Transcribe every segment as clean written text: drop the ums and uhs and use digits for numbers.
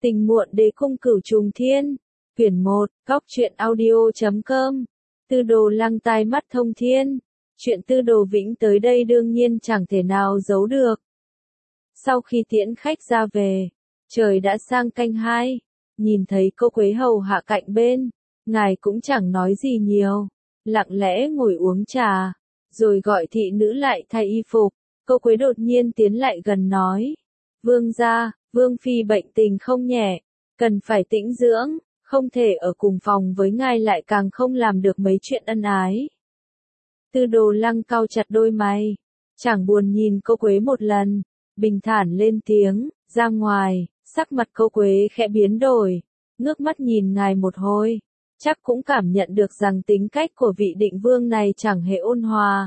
Tình muộn đế cung cửu trùng thiên. Quyển 1, Góc truyện audio.com. Tư Đồ Lăng tai mắt thông thiên. Chuyện Tư Đồ Vĩnh tới đây đương nhiên chẳng thể nào giấu được. Sau khi tiễn khách ra về, trời đã sang canh 2, nhìn thấy cô Quế hầu hạ cạnh bên, ngài cũng chẳng nói gì nhiều, lặng lẽ ngồi uống trà, rồi gọi thị nữ lại thay y phục. Cô Quế đột nhiên tiến lại gần nói: Vương gia, Vương phi bệnh tình không nhẹ, cần phải tĩnh dưỡng, không thể ở cùng phòng với ngài, lại càng không làm được mấy chuyện ân ái. Tư Đồ Lăng cau chặt đôi mày, chẳng buồn nhìn cô Quế một lần, bình thản lên tiếng: ra ngoài. Sắc mặt cô Quế khẽ biến đổi, ngước mắt nhìn ngài một hồi, chắc cũng cảm nhận được rằng tính cách của vị định vương này chẳng hề ôn hòa,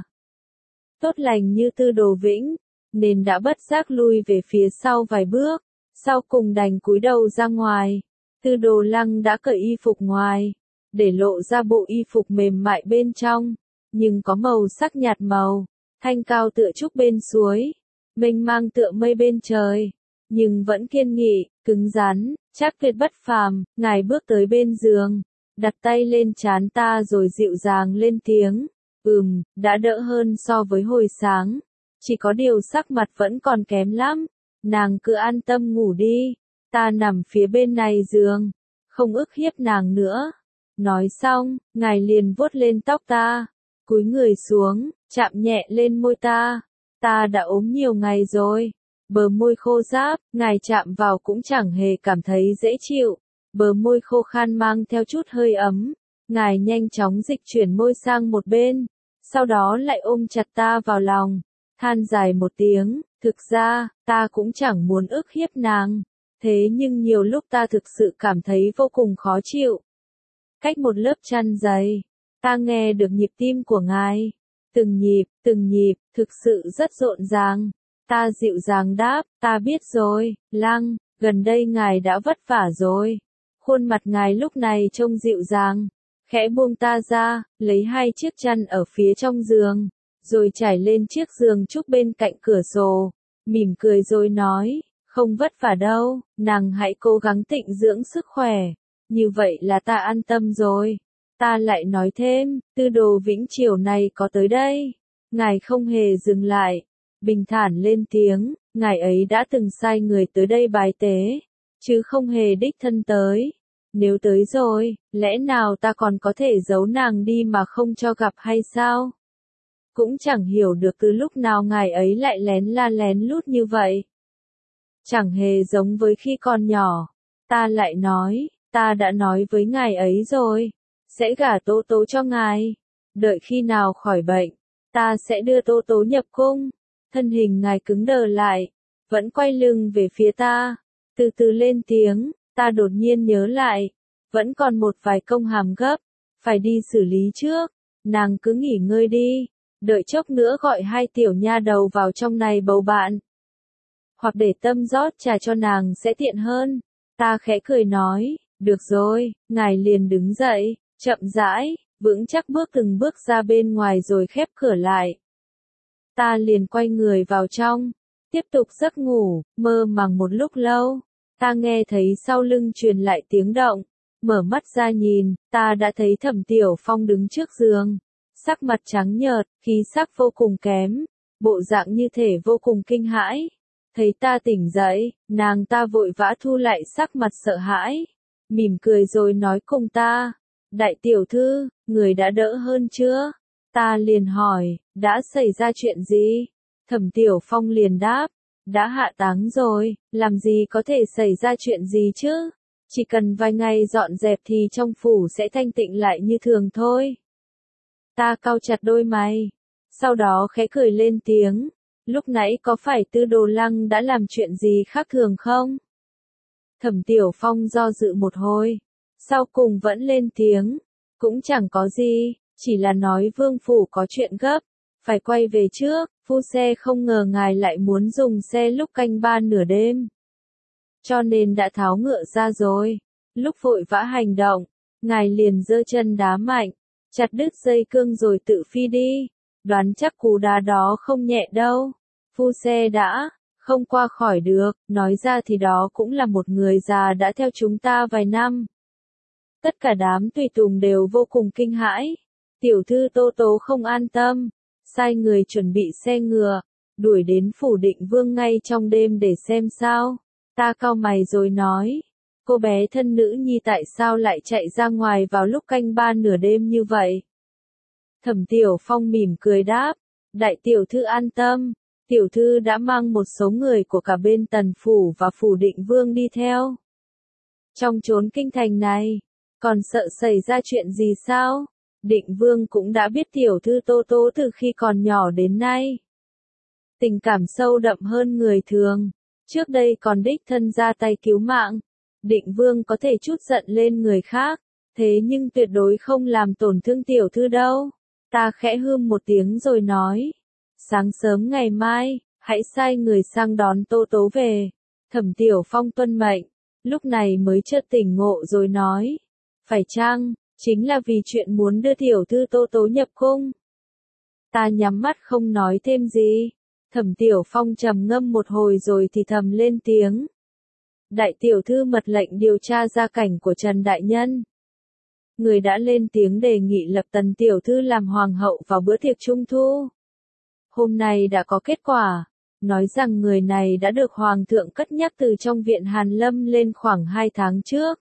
tốt lành như Tư Đồ Vĩnh, nên đã bất giác lui về phía sau vài bước, sau cùng đành cúi đầu ra ngoài. Tư Đồ Lăng đã cởi y phục ngoài, để lộ ra bộ y phục mềm mại bên trong, nhưng có màu sắc nhạt màu, thanh cao tựa trúc bên suối, mênh mang tựa mây bên trời, nhưng vẫn kiên nghị, cứng rắn, chắc tuyệt bất phàm. Ngài bước tới bên giường, đặt tay lên trán ta rồi dịu dàng lên tiếng: đã đỡ hơn so với hồi sáng, chỉ có điều sắc mặt vẫn còn kém lắm, nàng cứ an tâm ngủ đi, ta nằm phía bên này giường, không ức hiếp nàng nữa. Nói xong, ngài liền vuốt lên tóc ta, cúi người xuống, chạm nhẹ lên môi ta. Ta đã ốm nhiều ngày rồi, bờ môi khô ráp, ngài chạm vào cũng chẳng hề cảm thấy dễ chịu, bờ môi khô khan mang theo chút hơi ấm. Ngài nhanh chóng dịch chuyển môi sang một bên, sau đó lại ôm chặt ta vào lòng, than dài một tiếng: thực ra, ta cũng chẳng muốn ức hiếp nàng, thế nhưng nhiều lúc ta thực sự cảm thấy vô cùng khó chịu. Cách một lớp chăn dày, ta nghe được nhịp tim của ngài, từng nhịp, thực sự rất rộn ràng. Ta dịu dàng đáp: ta biết rồi, Lăng, gần đây ngài đã vất vả rồi. Khuôn mặt ngài lúc này trông dịu dàng, khẽ buông ta ra, lấy hai chiếc chăn ở phía trong giường, rồi trải lên chiếc giường trúc bên cạnh cửa sổ, mỉm cười rồi nói: không vất vả đâu, nàng hãy cố gắng tịnh dưỡng sức khỏe, như vậy là ta an tâm rồi. Ta lại nói thêm: Tư Đồ Vĩnh chiều này có tới đây. Ngài không hề dừng lại, bình thản lên tiếng: ngài ấy đã từng sai người tới đây bài tế, chứ không hề đích thân tới. Nếu tới rồi, lẽ nào ta còn có thể giấu nàng đi mà không cho gặp hay sao? Cũng chẳng hiểu được từ lúc nào ngài ấy lại lén la lén lút như vậy. Chẳng hề giống với khi còn nhỏ. Ta lại nói: ta đã nói với ngài ấy rồi, sẽ gả Tố Tố cho ngài. Đợi khi nào khỏi bệnh, ta sẽ đưa Tố Tố nhập cung. Thân hình ngài cứng đờ lại, vẫn quay lưng về phía ta, từ từ lên tiếng. Ta đột nhiên nhớ lại, vẫn còn một vài công hàm gấp, phải đi xử lý trước. Nàng cứ nghỉ ngơi đi, đợi chốc nữa gọi hai tiểu nha đầu vào trong này bầu bạn. Hoặc để Tâm rót trà cho nàng sẽ tiện hơn. Ta khẽ cười nói: được rồi. Ngài liền đứng dậy, chậm rãi, vững chắc bước từng bước ra bên ngoài rồi khép cửa lại. Ta liền quay người vào trong, tiếp tục giấc ngủ, mơ màng một lúc lâu. Ta nghe thấy sau lưng truyền lại tiếng động, mở mắt ra nhìn, ta đã thấy Thẩm Tiểu Phong đứng trước giường, sắc mặt trắng nhợt, khí sắc vô cùng kém, bộ dạng như thể vô cùng kinh hãi. Thấy ta tỉnh dậy, nàng ta vội vã thu lại sắc mặt sợ hãi, mỉm cười rồi nói cùng ta: đại tiểu thư, người đã đỡ hơn chưa? Ta liền hỏi: đã xảy ra chuyện gì? Thẩm Tiểu Phong liền đáp: đã hạ táng rồi, làm gì có thể xảy ra chuyện gì chứ? Chỉ cần vài ngày dọn dẹp thì trong phủ sẽ thanh tịnh lại như thường thôi. Ta cau chặt đôi mày, sau đó khẽ cười lên tiếng: lúc nãy có phải Tư Đồ Lăng đã làm chuyện gì khác thường không? Thẩm Tiểu Phong do dự một hồi, sau cùng vẫn lên tiếng: cũng chẳng có gì, chỉ là nói vương phủ có chuyện gấp, phải quay về trước. Phu xe không ngờ ngài lại muốn dùng xe lúc canh 3 nửa đêm, cho nên đã tháo ngựa ra rồi. Lúc vội vã hành động, ngài liền giơ chân đá mạnh, chặt đứt dây cương rồi tự phi đi. Đoán chắc cú đá đó không nhẹ đâu. Phu xe đã không qua khỏi được, nói ra thì đó cũng là một người già đã theo chúng ta vài năm. Tất cả đám tùy tùng đều vô cùng kinh hãi. Tiểu thư Tô Tố không an tâm, sai người chuẩn bị xe ngựa, đuổi đến phủ Định Vương ngay trong đêm để xem sao. Ta cau mày rồi nói, cô bé thân nữ nhi tại sao lại chạy ra ngoài vào lúc canh ba nửa đêm như vậy? Thẩm Tiểu Phong mỉm cười đáp, đại tiểu thư an tâm, tiểu thư đã mang một số người của cả bên Tần Phủ và phủ Định Vương đi theo. Trong chốn kinh thành này, còn sợ xảy ra chuyện gì sao? Định Vương cũng đã biết tiểu thư Tô Tố từ khi còn nhỏ đến nay. Tình cảm sâu đậm hơn người thường, trước đây còn đích thân ra tay cứu mạng. Định Vương có thể chút giận lên người khác, thế nhưng tuyệt đối không làm tổn thương tiểu thư đâu. Ta khẽ hưm một tiếng rồi nói, sáng sớm ngày mai, hãy sai người sang đón Tô Tố về. Thẩm Tiểu Phong tuân mệnh, lúc này mới chợt tỉnh ngộ rồi nói, phải chăng, chính là vì chuyện muốn đưa tiểu thư Tô Tố nhập cung? Ta nhắm mắt không nói thêm gì. Thẩm Tiểu Phong trầm ngâm một hồi rồi thì thầm lên tiếng. Đại tiểu thư mật lệnh điều tra gia cảnh của Trần Đại Nhân. Người đã lên tiếng đề nghị lập Tần tiểu thư làm hoàng hậu vào bữa tiệc trung thu. Hôm nay đã có kết quả, nói rằng người này đã được Hoàng thượng cất nhắc từ trong viện Hàn Lâm lên khoảng 2 tháng trước.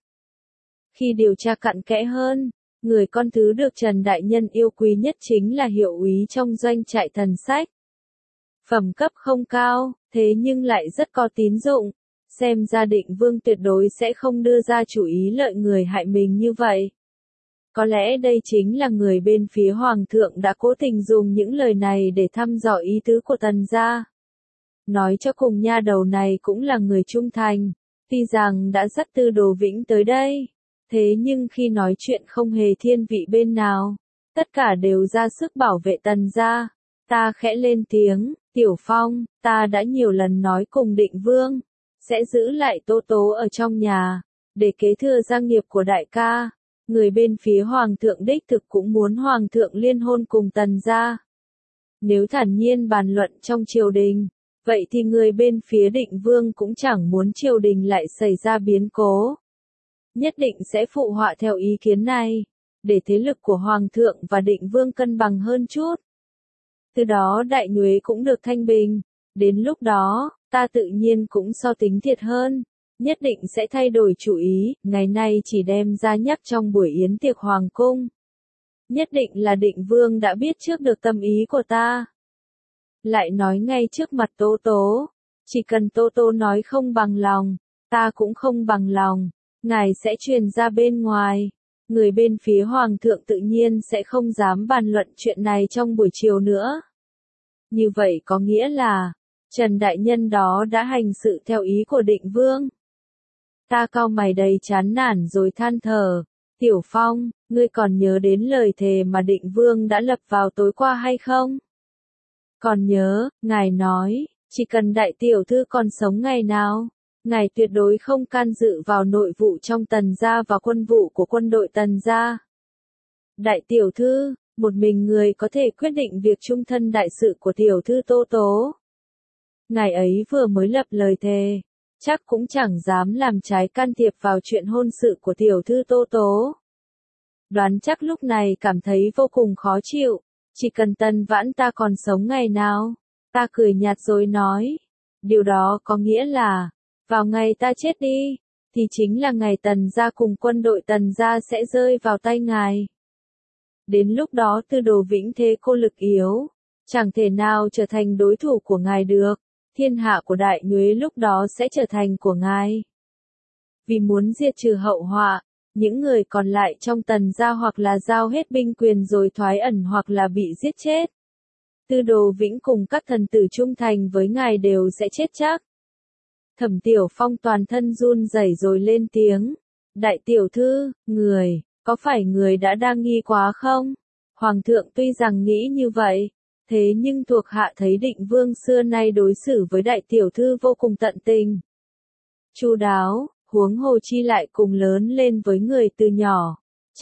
Khi điều tra cặn kẽ hơn, người con thứ được Trần Đại Nhân yêu quý nhất chính là hiệu úy trong doanh trại Thần Sách. Phẩm cấp không cao, thế nhưng lại rất có tín dụng. Xem ra Định Vương tuyệt đối sẽ không đưa ra chủ ý lợi người hại mình như vậy. Có lẽ đây chính là người bên phía Hoàng thượng đã cố tình dùng những lời này để thăm dò ý tứ của Tần gia. Nói cho cùng nha đầu này cũng là người trung thành, tuy rằng đã dắt Tư Đồ Vĩnh tới đây, thế nhưng khi nói chuyện không hề thiên vị bên nào, tất cả đều ra sức bảo vệ Tần gia. Ta khẽ lên tiếng, Tiểu Phong, ta đã nhiều lần nói cùng Định Vương, sẽ giữ lại Tô Tố ở trong nhà, để kế thừa gia nghiệp của đại ca. Người bên phía Hoàng thượng đích thực cũng muốn Hoàng thượng liên hôn cùng Tần gia. Nếu thản nhiên bàn luận trong triều đình, vậy thì người bên phía Định Vương cũng chẳng muốn triều đình lại xảy ra biến cố. Nhất định sẽ phụ họa theo ý kiến này, để thế lực của Hoàng thượng và Định Vương cân bằng hơn chút. Từ đó Đại Nhuế cũng được thanh bình, đến lúc đó, ta tự nhiên cũng so tính thiệt hơn. Nhất định sẽ thay đổi chủ ý, ngày nay chỉ đem ra nhắc trong buổi yến tiệc hoàng cung. Nhất định là Định Vương đã biết trước được tâm ý của ta. Lại nói ngay trước mặt Tô Tố, chỉ cần Tô Tố nói không bằng lòng, ta cũng không bằng lòng, ngài sẽ truyền ra bên ngoài. Người bên phía Hoàng thượng tự nhiên sẽ không dám bàn luận chuyện này trong buổi chiều nữa. Như vậy có nghĩa là, Trần Đại Nhân đó đã hành sự theo ý của Định Vương. Ta cau mày đầy chán nản rồi than thở, Tiểu Phong, ngươi còn nhớ đến lời thề mà Định Vương đã lập vào tối qua hay không? Còn nhớ, ngài nói, chỉ cần đại tiểu thư còn sống ngày nào, ngài tuyệt đối không can dự vào nội vụ trong Tần gia và quân vụ của quân đội Tần gia. Đại tiểu thư, một mình người có thể quyết định việc trung thân đại sự của tiểu thư Tô Tố. Ngài ấy vừa mới lập lời thề, chắc cũng chẳng dám làm trái can thiệp vào chuyện hôn sự của tiểu thư Tô Tố. Đoán chắc lúc này cảm thấy vô cùng khó chịu, chỉ cần Tần Vãn ta còn sống ngày nào. Ta cười nhạt rồi nói, điều đó có nghĩa là, vào ngày ta chết đi, thì chính là ngày Tần gia cùng quân đội Tần gia sẽ rơi vào tay ngài. Đến lúc đó Tư Đồ Vĩnh thế cô lực yếu, chẳng thể nào trở thành đối thủ của ngài được. Thiên hạ của Đại Nhuế lúc đó sẽ trở thành của ngài. Vì muốn diệt trừ hậu họa, những người còn lại trong Tần gia hoặc là giao hết binh quyền rồi thoái ẩn hoặc là bị giết chết. Tư Đồ Vĩnh cùng các thần tử trung thành với ngài đều sẽ chết chắc. Thẩm Tiểu Phong toàn thân run rẩy rồi lên tiếng. Đại tiểu thư, có phải người đã đang nghi quá không? Hoàng thượng tuy rằng nghĩ như vậy, thế nhưng thuộc hạ thấy Định Vương xưa nay đối xử với đại tiểu thư vô cùng tận tình. Chu đáo, huống hồ chi lại cùng lớn lên với người từ nhỏ.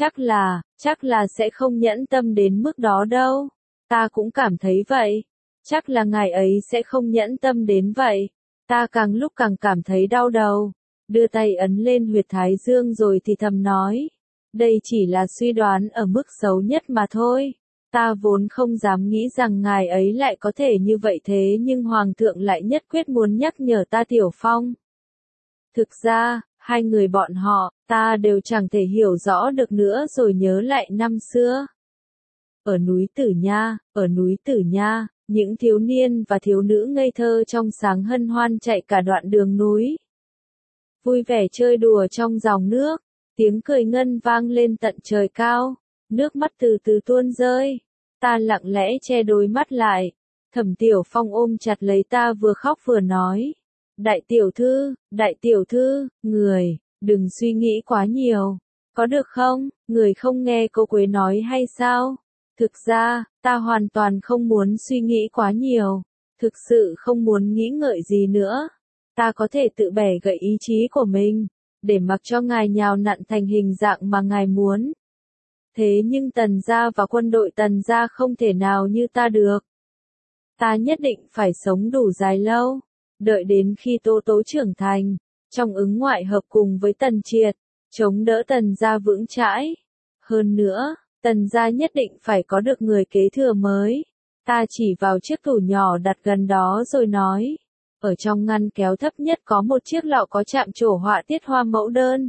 Chắc là sẽ không nhẫn tâm đến mức đó đâu. Ta cũng cảm thấy vậy. Chắc là ngài ấy sẽ không nhẫn tâm đến vậy. Ta càng lúc càng cảm thấy đau đầu, đưa tay ấn lên huyệt thái dương rồi thì thầm nói, đây chỉ là suy đoán ở mức xấu nhất mà thôi. Ta vốn không dám nghĩ rằng ngài ấy lại có thể như vậy thế nhưng Hoàng thượng lại nhất quyết muốn nhắc nhở ta Tiểu Phong. Thực ra, hai người bọn họ, ta đều chẳng thể hiểu rõ được nữa rồi nhớ lại năm xưa. Ở núi Tử Nha, những thiếu niên và thiếu nữ ngây thơ trong sáng hân hoan chạy cả đoạn đường núi. Vui vẻ chơi đùa trong dòng nước, tiếng cười ngân vang lên tận trời cao, nước mắt từ từ tuôn rơi. Ta lặng lẽ che đôi mắt lại, Thẩm Tiểu Phong ôm chặt lấy ta vừa khóc vừa nói. Đại tiểu thư, người, đừng suy nghĩ quá nhiều, có được không, người không nghe cô Quế nói hay sao? Thực ra, ta hoàn toàn không muốn suy nghĩ quá nhiều, thực sự không muốn nghĩ ngợi gì nữa. Ta có thể tự bẻ gãy ý chí của mình, để mặc cho ngài nhào nặn thành hình dạng mà ngài muốn. Thế nhưng Tần gia và quân đội Tần gia không thể nào như ta được. Ta nhất định phải sống đủ dài lâu, đợi đến khi Tô Tố trưởng thành, trong ứng ngoại hợp cùng với Tần Triệt, chống đỡ Tần gia vững chãi. Hơn nữa, Tần gia nhất định phải có được người kế thừa mới. Ta chỉ vào chiếc tủ nhỏ đặt gần đó rồi nói. Ở trong ngăn kéo thấp nhất có một chiếc lọ có chạm trổ họa tiết hoa mẫu đơn.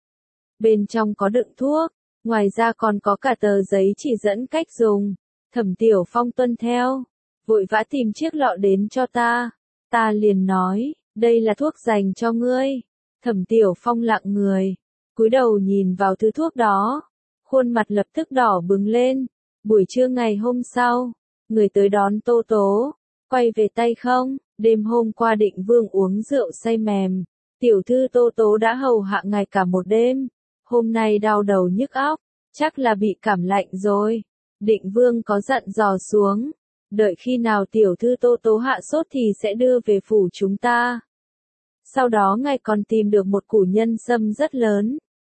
Bên trong có đựng thuốc, ngoài ra còn có cả tờ giấy chỉ dẫn cách dùng. Thẩm Tiểu Phong tuân theo, vội vã tìm chiếc lọ đến cho ta. Ta liền nói, đây là thuốc dành cho ngươi. Thẩm Tiểu Phong lặng người, cúi đầu nhìn vào thứ thuốc đó. Khuôn mặt lập tức đỏ bừng lên. Buổi trưa ngày hôm sau, người tới đón Tô Tố, quay về tay không, đêm hôm qua Định Vương uống rượu say mềm. Tiểu thư Tô Tố đã hầu hạ ngài cả một đêm, hôm nay đau đầu nhức óc, chắc là bị cảm lạnh rồi. Định Vương có dặn dò xuống, đợi khi nào tiểu thư Tô Tố hạ sốt thì sẽ đưa về phủ chúng ta. Sau đó ngài còn tìm được một củ nhân sâm rất lớn.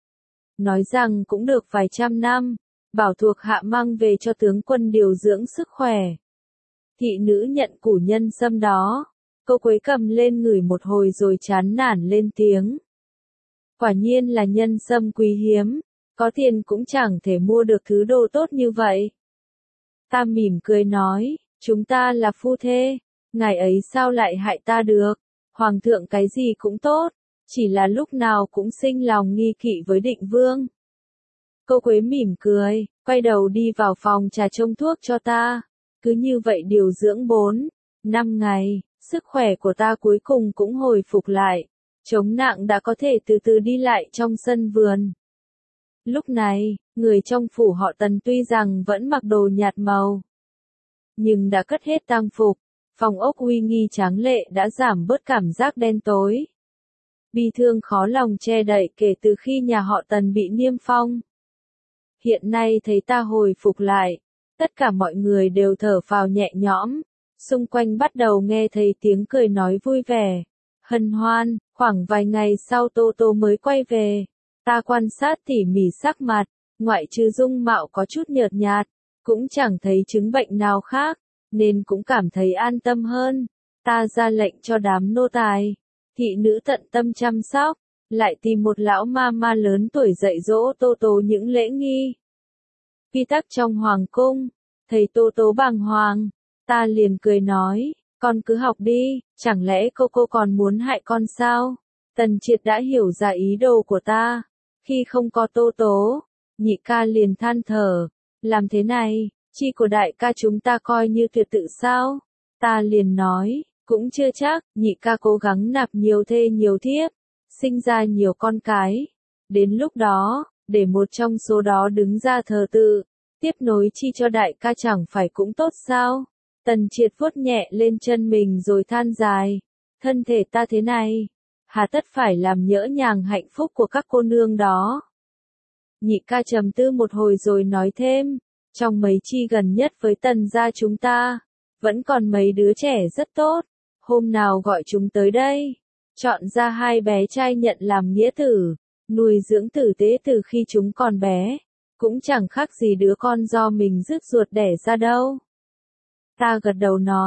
Nói rằng cũng được vài trăm năm, bảo thuộc hạ mang về cho tướng quân điều dưỡng sức khỏe. Thị nữ nhận củ nhân sâm đó, cô Quế cầm lên ngửi một hồi rồi chán nản lên tiếng. Quả nhiên là nhân sâm quý hiếm, có tiền cũng chẳng thể mua được thứ đồ tốt như vậy. Ta mỉm cười nói, chúng ta là phu thê, ngài ấy sao lại hại ta được, hoàng thượng cái gì cũng tốt, chỉ là lúc nào cũng sinh lòng nghi kỵ với Định Vương. Cô Quế mỉm cười, quay đầu đi vào phòng trà trông thuốc cho ta. Cứ như vậy điều dưỡng 4-5 ngày, sức khỏe của ta cuối cùng cũng hồi phục lại. Chống nặng đã có thể từ từ đi lại trong sân vườn. Lúc này, người trong phủ họ Tần tuy rằng vẫn mặc đồ nhạt màu, nhưng đã cất hết tang phục, phòng ốc uy nghi tráng lệ đã giảm bớt cảm giác đen tối. Bi thương khó lòng che đậy kể từ khi nhà họ Tần bị niêm phong. Hiện nay thấy ta hồi phục lại, tất cả mọi người đều thở phào nhẹ nhõm, xung quanh bắt đầu nghe thấy tiếng cười nói vui vẻ, hân hoan. Khoảng vài ngày sau Tô Tô mới quay về, ta quan sát tỉ mỉ sắc mặt, ngoại trừ dung mạo có chút nhợt nhạt, cũng chẳng thấy chứng bệnh nào khác, nên cũng cảm thấy an tâm hơn. Ta ra lệnh cho đám nô tài, thị nữ tận tâm chăm sóc, lại tìm một lão ma ma lớn tuổi dạy dỗ Tô Tô những lễ nghi. Quy tắc trong hoàng cung, thấy Tô Tố bàng hoàng, ta liền cười nói, con cứ học đi, chẳng lẽ cô còn muốn hại con sao? Tần Triệt đã hiểu ra ý đồ của ta, khi không có Tô Tố, nhị ca liền than thở, làm thế này, chi của đại ca chúng ta coi như tuyệt tự sao? Ta liền nói, cũng chưa chắc, nhị ca cố gắng nạp nhiều thê nhiều thiếp, sinh ra nhiều con cái, đến lúc đó, để một trong số đó đứng ra thờ tự, tiếp nối chi cho đại ca chẳng phải cũng tốt sao? Tần Triệt vuốt nhẹ lên chân mình rồi than dài, thân thể ta thế này, hà tất phải làm nhỡ nhàng hạnh phúc của các cô nương đó. Nhị ca trầm tư một hồi rồi nói thêm, trong mấy chi gần nhất với Tần gia chúng ta, vẫn còn mấy đứa trẻ rất tốt, hôm nào gọi chúng tới đây, chọn ra 2 bé trai nhận làm nghĩa tử, nuôi dưỡng tử tế từ khi chúng còn bé, cũng chẳng khác gì đứa con do mình rước ruột đẻ ra đâu. Ta gật đầu nói,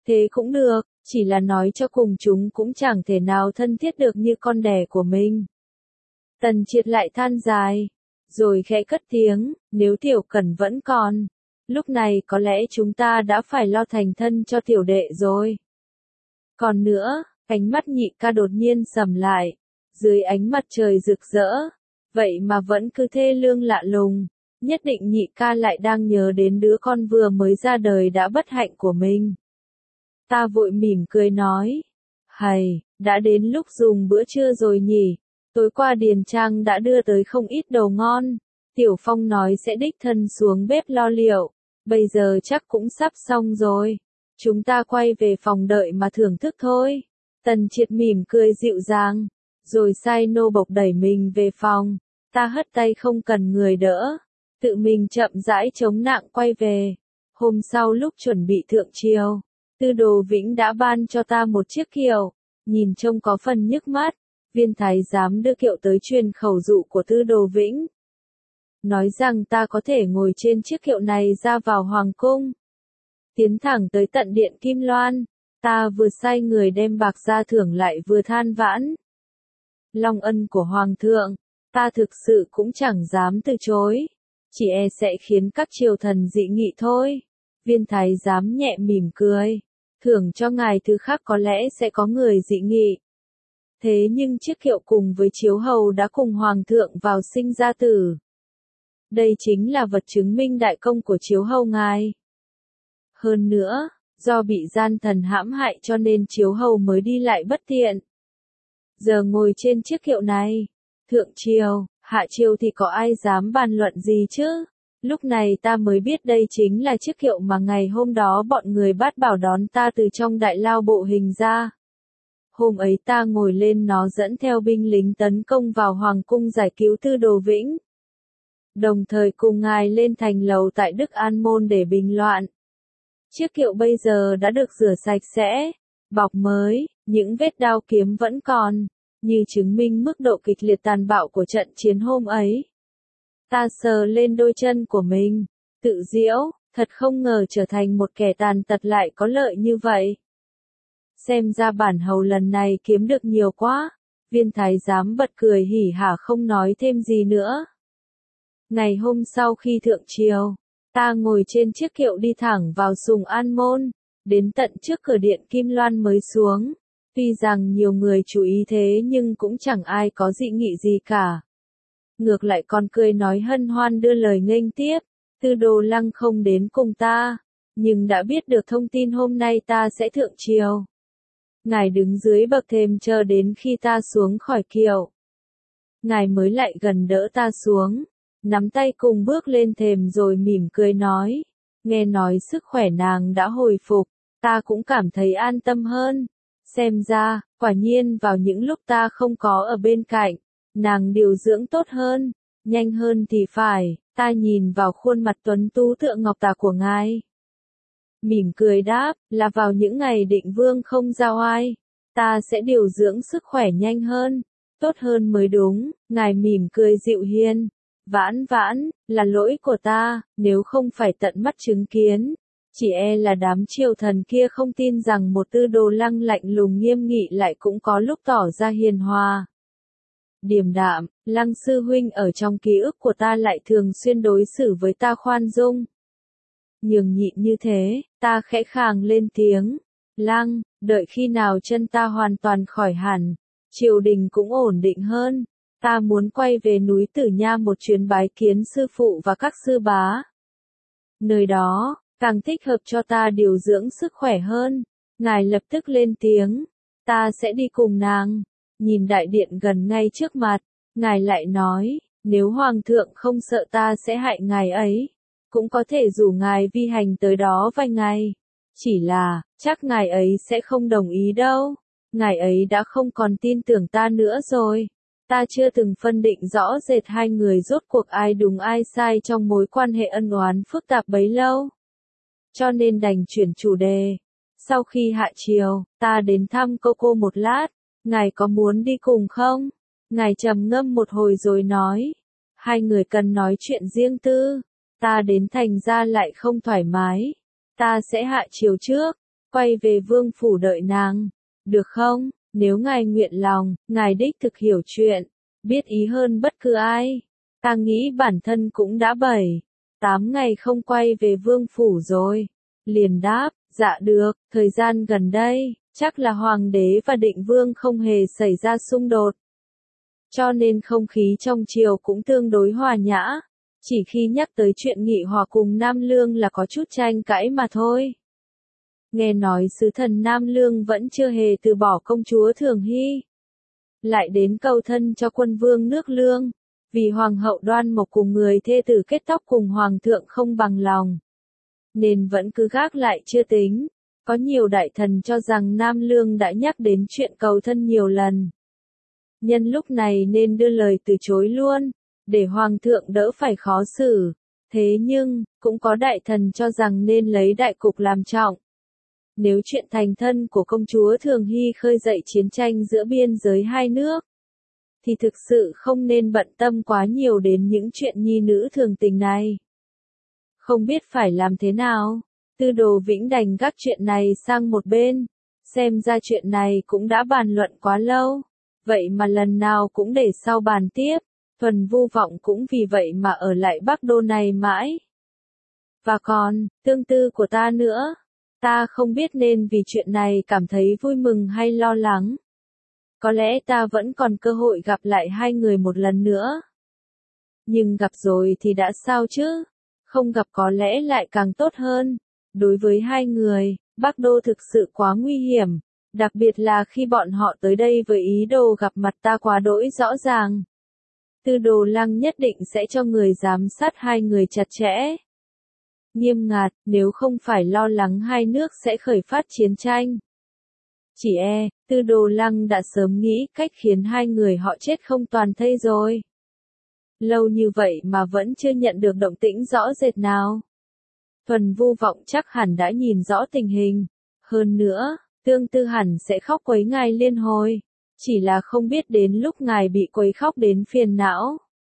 Thế cũng được, chỉ là nói cho cùng chúng cũng chẳng thể nào thân thiết được như con đẻ của mình. Tần Triệt lại than dài, rồi khẽ cất tiếng, nếu Tiểu Cẩn vẫn còn, lúc này có lẽ chúng ta đã phải lo thành thân cho tiểu đệ rồi. Còn nữa, ánh mắt Nhị ca đột nhiên sầm lại, dưới ánh mặt trời rực rỡ, vậy mà vẫn cứ thê lương lạ lùng, nhất định Nhị ca lại đang nhớ đến đứa con vừa mới ra đời đã bất hạnh của mình. Ta vội mỉm cười nói, hầy, đã đến lúc dùng bữa trưa rồi nhỉ, tối qua Điền Trang đã đưa tới không ít đồ ngon, Tiểu Phong nói sẽ đích thân xuống bếp lo liệu, bây giờ chắc cũng sắp xong rồi, chúng ta quay về phòng đợi mà thưởng thức thôi. Tần Triệt mỉm cười dịu dàng, rồi sai nô bộc đẩy mình về phòng, ta hất tay không cần người đỡ, tự mình chậm rãi chống nặng quay về. Hôm sau lúc chuẩn bị thượng triều, Tư Đồ Vĩnh đã ban cho ta một chiếc kiệu, nhìn trông có phần nhức mắt, viên thái giám đưa kiệu tới truyền khẩu dụ của Tư Đồ Vĩnh. Nói rằng ta có thể ngồi trên chiếc kiệu này ra vào hoàng cung. Tiến thẳng tới tận điện Kim Loan, ta vừa sai người đem bạc ra thưởng lại vừa than vãn. Long ân của hoàng thượng, ta thực sự cũng chẳng dám từ chối, chỉ e sẽ khiến các triều thần dị nghị thôi. Viên thái giám nhẹ mỉm cười, thưởng cho ngài thứ khác có lẽ sẽ có người dị nghị. Thế nhưng chiếc kiệu cùng với chiếu hầu đã cùng hoàng thượng vào sinh ra tử. Đây chính là vật chứng minh đại công của chiếu hầu ngài. Hơn nữa, do bị gian thần hãm hại cho nên chiếu hầu mới đi lại bất tiện. Giờ ngồi trên chiếc kiệu này, thượng triều, hạ triều thì có ai dám bàn luận gì chứ? Lúc này ta mới biết đây chính là chiếc kiệu mà ngày hôm đó bọn người bát bảo đón ta từ trong đại lao bộ hình ra. Hôm ấy ta ngồi lên nó dẫn theo binh lính tấn công vào hoàng cung giải cứu Tư Đồ Vĩnh. Đồng thời cùng ngài lên thành lầu tại Đức An Môn để bình loạn. Chiếc kiệu bây giờ đã được rửa sạch sẽ, bọc mới, những vết đao kiếm vẫn còn, như chứng minh mức độ kịch liệt tàn bạo của trận chiến hôm ấy. Ta sờ lên đôi chân của mình, tự giễu, thật không ngờ trở thành một kẻ tàn tật lại có lợi như vậy. Xem ra bản hầu lần này kiếm được nhiều quá, viên thái giám bật cười hỉ hả không nói thêm gì nữa. Ngày hôm sau khi thượng triều, ta ngồi trên chiếc kiệu đi thẳng vào Sùng An Môn, đến tận trước cửa điện Kim Loan mới xuống. Tuy rằng nhiều người chú ý thế nhưng cũng chẳng ai có dị nghị gì cả. Ngược lại còn cười nói hân hoan đưa lời nghênh tiếp, Tư Đồ Lăng không đến cùng ta, nhưng đã biết được thông tin hôm nay ta sẽ thượng triều. Ngài đứng dưới bậc thềm chờ đến khi ta xuống khỏi kiệu. Ngài mới lại gần đỡ ta xuống, nắm tay cùng bước lên thềm rồi mỉm cười nói, nghe nói sức khỏe nàng đã hồi phục, ta cũng cảm thấy an tâm hơn. Xem ra, quả nhiên vào những lúc ta không có ở bên cạnh, nàng điều dưỡng tốt hơn, nhanh hơn thì phải. Ta nhìn vào khuôn mặt tuấn tú tựa ngọc tà của ngài, mỉm cười đáp, là vào những ngày định vương không giao ai, ta sẽ điều dưỡng sức khỏe nhanh hơn, tốt hơn mới đúng. Ngài mỉm cười dịu hiền, vãn vãn, là lỗi của ta, nếu không phải tận mắt chứng kiến, chỉ e là đám triều thần kia không tin rằng một Tư Đồ Lăng lạnh lùng nghiêm nghị lại cũng có lúc tỏ ra hiền hòa. Điềm đạm, Lăng sư huynh ở trong ký ức của ta lại thường xuyên đối xử với ta khoan dung. Nhường nhịn như thế, ta khẽ khàng lên tiếng, Lăng, đợi khi nào chân ta hoàn toàn khỏi hẳn, triều đình cũng ổn định hơn, ta muốn quay về núi Tử Nha một chuyến bái kiến sư phụ và các sư bá. Nơi đó, càng thích hợp cho ta điều dưỡng sức khỏe hơn. Ngài lập tức lên tiếng, ta sẽ đi cùng nàng. Nhìn đại điện gần ngay trước mặt, ngài lại nói, nếu hoàng thượng không sợ ta sẽ hại ngài ấy, cũng có thể rủ ngài vi hành tới đó vài ngày. Chỉ là, chắc ngài ấy sẽ không đồng ý đâu. Ngài ấy đã không còn tin tưởng ta nữa rồi. Ta chưa từng phân định rõ rệt hai người rốt cuộc ai đúng ai sai trong mối quan hệ ân oán phức tạp bấy lâu. Cho nên đành chuyển chủ đề. Sau khi hạ triều, ta đến thăm cô một lát. Ngài có muốn đi cùng không? Ngài trầm ngâm một hồi rồi nói. Hai người cần nói chuyện riêng tư. Ta đến thành ra lại không thoải mái. Ta sẽ hạ triều trước. quay về vương phủ đợi nàng. Được không? Nếu ngài nguyện lòng, ngài đích thực hiểu chuyện, biết ý hơn bất cứ ai. Ta nghĩ bản thân cũng đã 7-8 ngày không quay về vương phủ rồi. Liền đáp, dạ được, thời gian gần đây, chắc là hoàng đế và định vương không hề xảy ra xung đột. Cho nên không khí trong triều cũng tương đối hòa nhã. Chỉ khi nhắc tới chuyện nghị hòa cùng Nam Lương là có chút tranh cãi mà thôi. Nghe nói sứ thần Nam Lương vẫn chưa hề từ bỏ công chúa Thường Hy. Lại đến cầu thân cho quân vương nước Lương. Vì hoàng hậu Đoan Mộc cùng người thê tử kết tóc cùng hoàng thượng không bằng lòng. Nên vẫn cứ gác lại chưa tính. Có nhiều đại thần cho rằng Nam Lương đã nhắc đến chuyện cầu thân nhiều lần. Nhân lúc này nên đưa lời từ chối luôn, để hoàng thượng đỡ phải khó xử. Thế nhưng, cũng có đại thần cho rằng nên lấy đại cục làm trọng. Nếu chuyện thành thân của công chúa Thường Hy khơi dậy chiến tranh giữa biên giới hai nước, thì thực sự không nên bận tâm quá nhiều đến những chuyện nhi nữ thường tình này. Không biết phải làm thế nào, Tư Đồ Vĩnh đành gác chuyện này sang một bên. Xem ra chuyện này cũng đã bàn luận quá lâu, vậy mà lần nào cũng để sau bàn tiếp. Thuần Vu Vọng cũng vì vậy mà ở lại Bắc Đô này mãi. Và còn, tương tư của ta nữa. Ta không biết nên vì chuyện này cảm thấy vui mừng hay lo lắng. Có lẽ ta vẫn còn cơ hội gặp lại hai người một lần nữa. Nhưng gặp rồi thì đã sao chứ? Không gặp có lẽ lại càng tốt hơn. Đối với hai người, Bắc Đô thực sự quá nguy hiểm. Đặc biệt là khi bọn họ tới đây với ý đồ gặp mặt ta quá đỗi rõ ràng. Tư Đồ Lăng nhất định sẽ cho người giám sát hai người chặt chẽ. Nghiêm ngặt, nếu không phải lo lắng hai nước sẽ khởi phát chiến tranh. Chỉ Tư Đồ Lăng đã sớm nghĩ cách khiến hai người họ chết không toàn thây rồi. Lâu như vậy mà vẫn chưa nhận được động tĩnh rõ rệt nào. Thuần Vu Vọng chắc hẳn đã nhìn rõ tình hình. Hơn nữa, tương tư hẳn sẽ khóc quấy ngài liên hồi. Chỉ là không biết đến lúc ngài bị quấy khóc đến phiền não,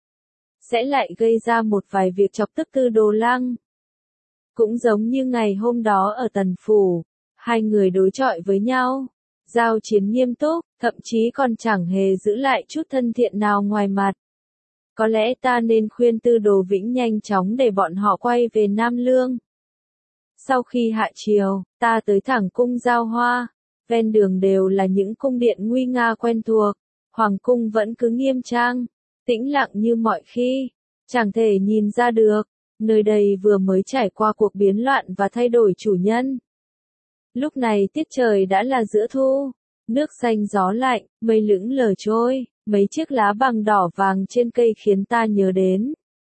sẽ lại gây ra một vài việc chọc tức Tư Đồ Lăng. Cũng giống như ngày hôm đó ở Tần Phủ, hai người đối chọi với nhau, giao chiến nghiêm túc, thậm chí còn chẳng hề giữ lại chút thân thiện nào ngoài mặt. Có lẽ ta nên khuyên Tư Đồ Vĩnh nhanh chóng để bọn họ quay về Nam Lương. Sau khi hạ triều, ta tới thẳng cung Giao Hoa, ven đường đều là những cung điện nguy nga quen thuộc, hoàng cung vẫn cứ nghiêm trang, tĩnh lặng như mọi khi, chẳng thể nhìn ra được, nơi đây vừa mới trải qua cuộc biến loạn và thay đổi chủ nhân. Lúc này tiết trời đã là giữa thu, nước xanh gió lạnh, mây lững lờ trôi, mấy chiếc lá bằng đỏ vàng trên cây khiến ta nhớ đến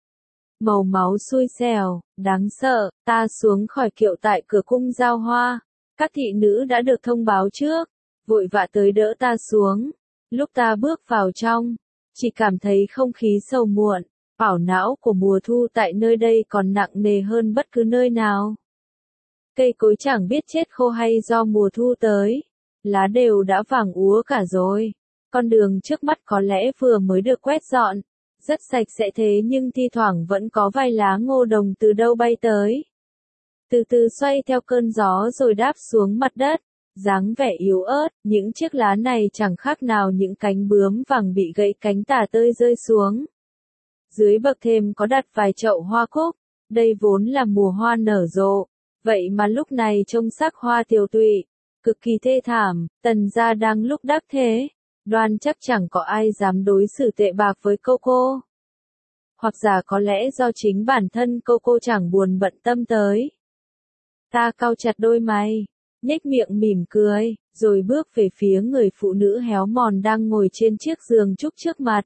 màu máu xui xẻo, đáng sợ. Ta xuống khỏi kiệu tại cửa cung Giao Hoa, các thị nữ đã được thông báo trước, vội vã tới đỡ ta xuống. Lúc ta bước vào trong, chỉ cảm thấy không khí sầu muộn, ảo não của mùa thu tại nơi đây còn nặng nề hơn bất cứ nơi nào. Cây cối chẳng biết chết khô hay do mùa thu tới, lá đều đã vàng úa cả rồi. Con đường trước mắt có lẽ vừa mới được quét dọn, rất sạch sẽ thế nhưng thi thoảng vẫn có vài lá ngô đồng từ đâu bay tới. Từ từ xoay theo cơn gió rồi đáp xuống mặt đất, dáng vẻ yếu ớt, những chiếc lá này chẳng khác nào những cánh bướm vàng bị gãy cánh tả tơi rơi xuống. Dưới bậc thềm có đặt vài chậu hoa cúc, đây vốn là mùa hoa nở rộ, vậy mà lúc này trông sắc hoa tiều tụy, cực kỳ thê thảm. Tần gia đang lúc đắc thế, đoan chắc chẳng có ai dám đối xử tệ bạc với cô. Hoặc giả có lẽ do chính bản thân cô chẳng buồn bận tâm tới. Ta cau chặt đôi mày, nhếch miệng mỉm cười, rồi bước về phía người phụ nữ héo mòn đang ngồi trên chiếc giường trúc trước mặt.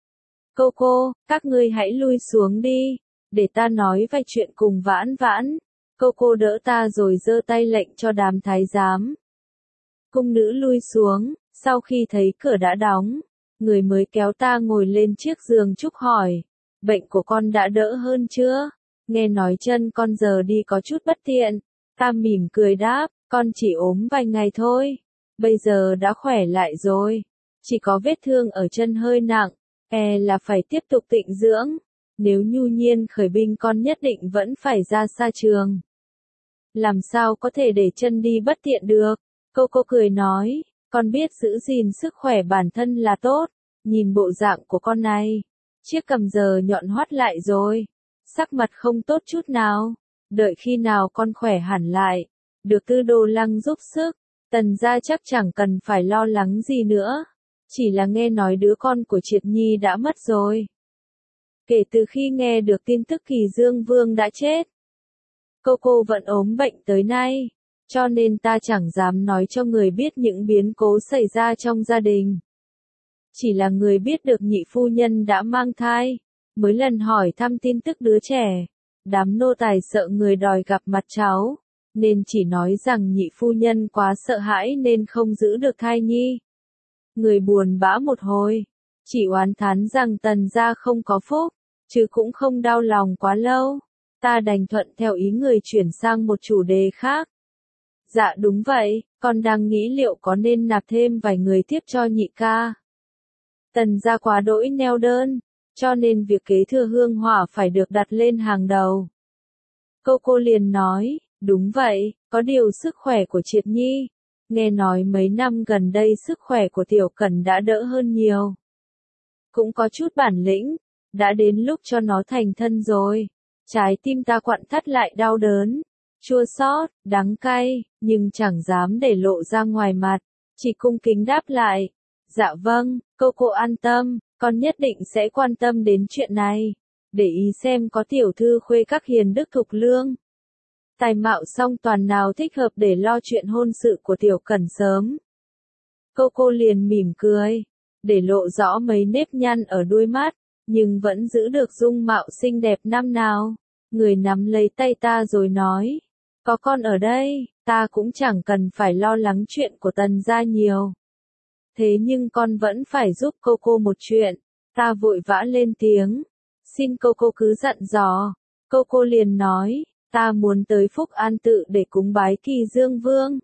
Cô, các ngươi hãy lui xuống đi, để ta nói vài chuyện cùng Vãn Vãn. Cô đỡ ta rồi giơ tay lệnh cho đám thái giám. Cung nữ lui xuống, sau khi thấy cửa đã đóng, người mới kéo ta ngồi lên chiếc giường trúc hỏi, bệnh của con đã đỡ hơn chưa? Nghe nói chân con giờ đi có chút bất tiện. Ta mỉm cười đáp, con chỉ ốm vài ngày thôi, bây giờ đã khỏe lại rồi, chỉ có vết thương ở chân hơi nặng, là phải tiếp tục tịnh dưỡng, nếu nhu nhiên khởi binh con nhất định vẫn phải ra xa trường. làm sao có thể để chân đi bất tiện được. Cô cười nói, con biết giữ gìn sức khỏe bản thân là tốt, nhìn bộ dạng của con này, chiếc cằm giờ nhọn hoắt lại rồi, sắc mặt không tốt chút nào, đợi khi nào con khỏe hẳn lại, được Tư Đồ Lăng giúp sức, Tần gia chắc chẳng cần phải lo lắng gì nữa, chỉ là nghe nói đứa con của Triệt Nhi đã mất rồi. Kể từ khi nghe được tin tức Kỳ Dương Vương đã chết, cô vẫn ốm bệnh tới nay, cho nên ta chẳng dám nói cho người biết những biến cố xảy ra trong gia đình. Chỉ là người biết được nhị phu nhân đã mang thai, mới lần hỏi thăm tin tức đứa trẻ. Đám nô tài sợ người đòi gặp mặt cháu, nên chỉ nói rằng nhị phu nhân quá sợ hãi nên không giữ được thai nhi. Người buồn bã một hồi, chỉ oán thán rằng Tần gia không có phúc, chứ cũng không đau lòng quá lâu. Ta đành thuận theo ý người chuyển sang một chủ đề khác. Dạ đúng vậy, con đang nghĩ liệu có nên nạp thêm vài người tiếp cho nhị ca. Tần gia quá đỗi neo đơn, cho nên việc kế thừa hương hỏa phải được đặt lên hàng đầu. Cô liền nói, đúng vậy, có điều sức khỏe của Triệt Nhi. Nghe nói mấy năm gần đây sức khỏe của Tiểu Cẩn đã đỡ hơn nhiều. Cũng có chút bản lĩnh, đã đến lúc cho nó thành thân rồi. Trái tim ta quặn thắt lại đau đớn, chua xót, đắng cay, nhưng chẳng dám để lộ ra ngoài mặt, chỉ cung kính đáp lại. Dạ vâng, cô an tâm, con nhất định sẽ quan tâm đến chuyện này, để ý xem có tiểu thư khuê các hiền đức thục lương. Tài mạo song toàn nào thích hợp để lo chuyện hôn sự của Tiểu Cẩn sớm. Cô liền mỉm cười, để lộ rõ mấy nếp nhăn ở đuôi mắt, nhưng vẫn giữ được dung mạo xinh đẹp năm nào. Người nắm lấy tay ta rồi nói, có con ở đây, ta cũng chẳng cần phải lo lắng chuyện của Tần gia nhiều. Thế nhưng con vẫn phải giúp cô một chuyện. Ta vội vã lên tiếng, xin cô cứ dặn dò. Cô liền nói, ta muốn tới Phúc An Tự để cúng bái Kỳ Dương Vương.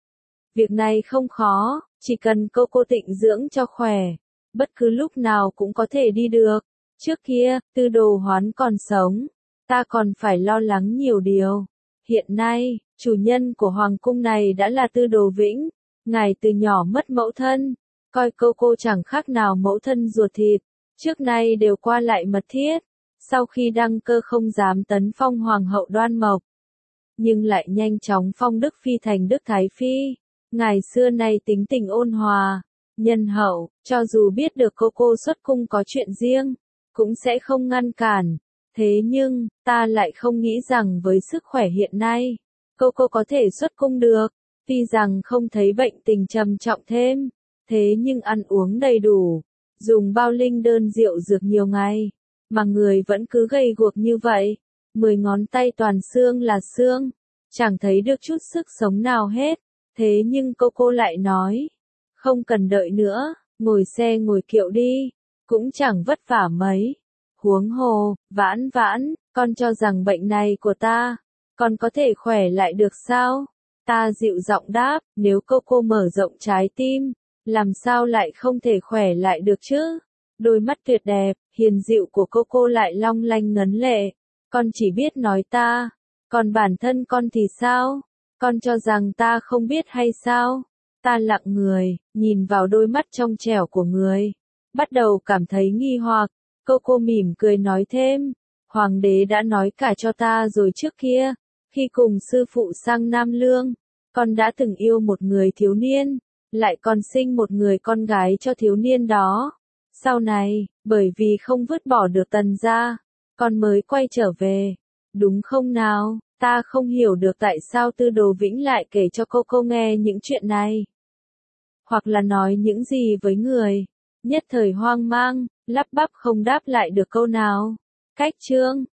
Việc này không khó, chỉ cần cô tịnh dưỡng cho khỏe, bất cứ lúc nào cũng có thể đi được. Trước kia, Tư Đồ Hoán còn sống, ta còn phải lo lắng nhiều điều. Hiện nay, chủ nhân của hoàng cung này đã là Tư Đồ Vĩnh, ngài từ nhỏ mất mẫu thân, coi cô chẳng khác nào mẫu thân ruột thịt, trước nay đều qua lại mật thiết, sau khi đăng cơ không dám tấn phong hoàng hậu Đoan Mộc, nhưng lại nhanh chóng phong Đức Phi thành Đức Thái Phi. Ngài xưa nay tính tình ôn hòa, nhân hậu, cho dù biết được cô xuất cung có chuyện riêng, cũng sẽ không ngăn cản. Thế nhưng, ta lại không nghĩ rằng với sức khỏe hiện nay, cô có thể xuất cung được, tuy rằng không thấy bệnh tình trầm trọng thêm, thế nhưng ăn uống đầy đủ, dùng bao linh đơn rượu dược nhiều ngày, mà người vẫn cứ gầy guộc như vậy, 10 ngón tay toàn xương là xương, chẳng thấy được chút sức sống nào hết. Thế nhưng cô lại nói, không cần đợi nữa, ngồi xe ngồi kiệu đi, cũng chẳng vất vả mấy. Huống hồ, Vãn, con cho rằng bệnh này của ta, con có thể khỏe lại được sao? Ta dịu giọng đáp, nếu cô mở rộng trái tim, làm sao lại không thể khỏe lại được chứ? Đôi mắt tuyệt đẹp, hiền dịu của cô lại long lanh ngấn lệ. Con chỉ biết nói ta, còn bản thân con thì sao? Con cho rằng ta không biết hay sao? Ta lặng người, nhìn vào đôi mắt trong trẻo của người, bắt đầu cảm thấy nghi hoặc. Cô mỉm cười nói thêm, Hoàng đế đã nói cả cho ta rồi trước kia, khi cùng sư phụ sang Nam Lương, con đã từng yêu một người thiếu niên, lại còn sinh một người con gái cho thiếu niên đó. Sau này, bởi vì không vứt bỏ được Tần gia, con mới quay trở về, đúng không nào? Ta không hiểu được tại sao Tư Đồ Vĩnh lại kể cho cô nghe những chuyện này, hoặc là nói những gì với người. Nhất thời hoang mang, lắp bắp không đáp lại được câu nào. Cách chương